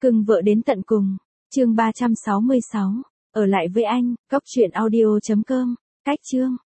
Cưng vợ đến tận cùng. Chương 366. Ở lại với anh. Cốc truyện audio.com. Cách chương.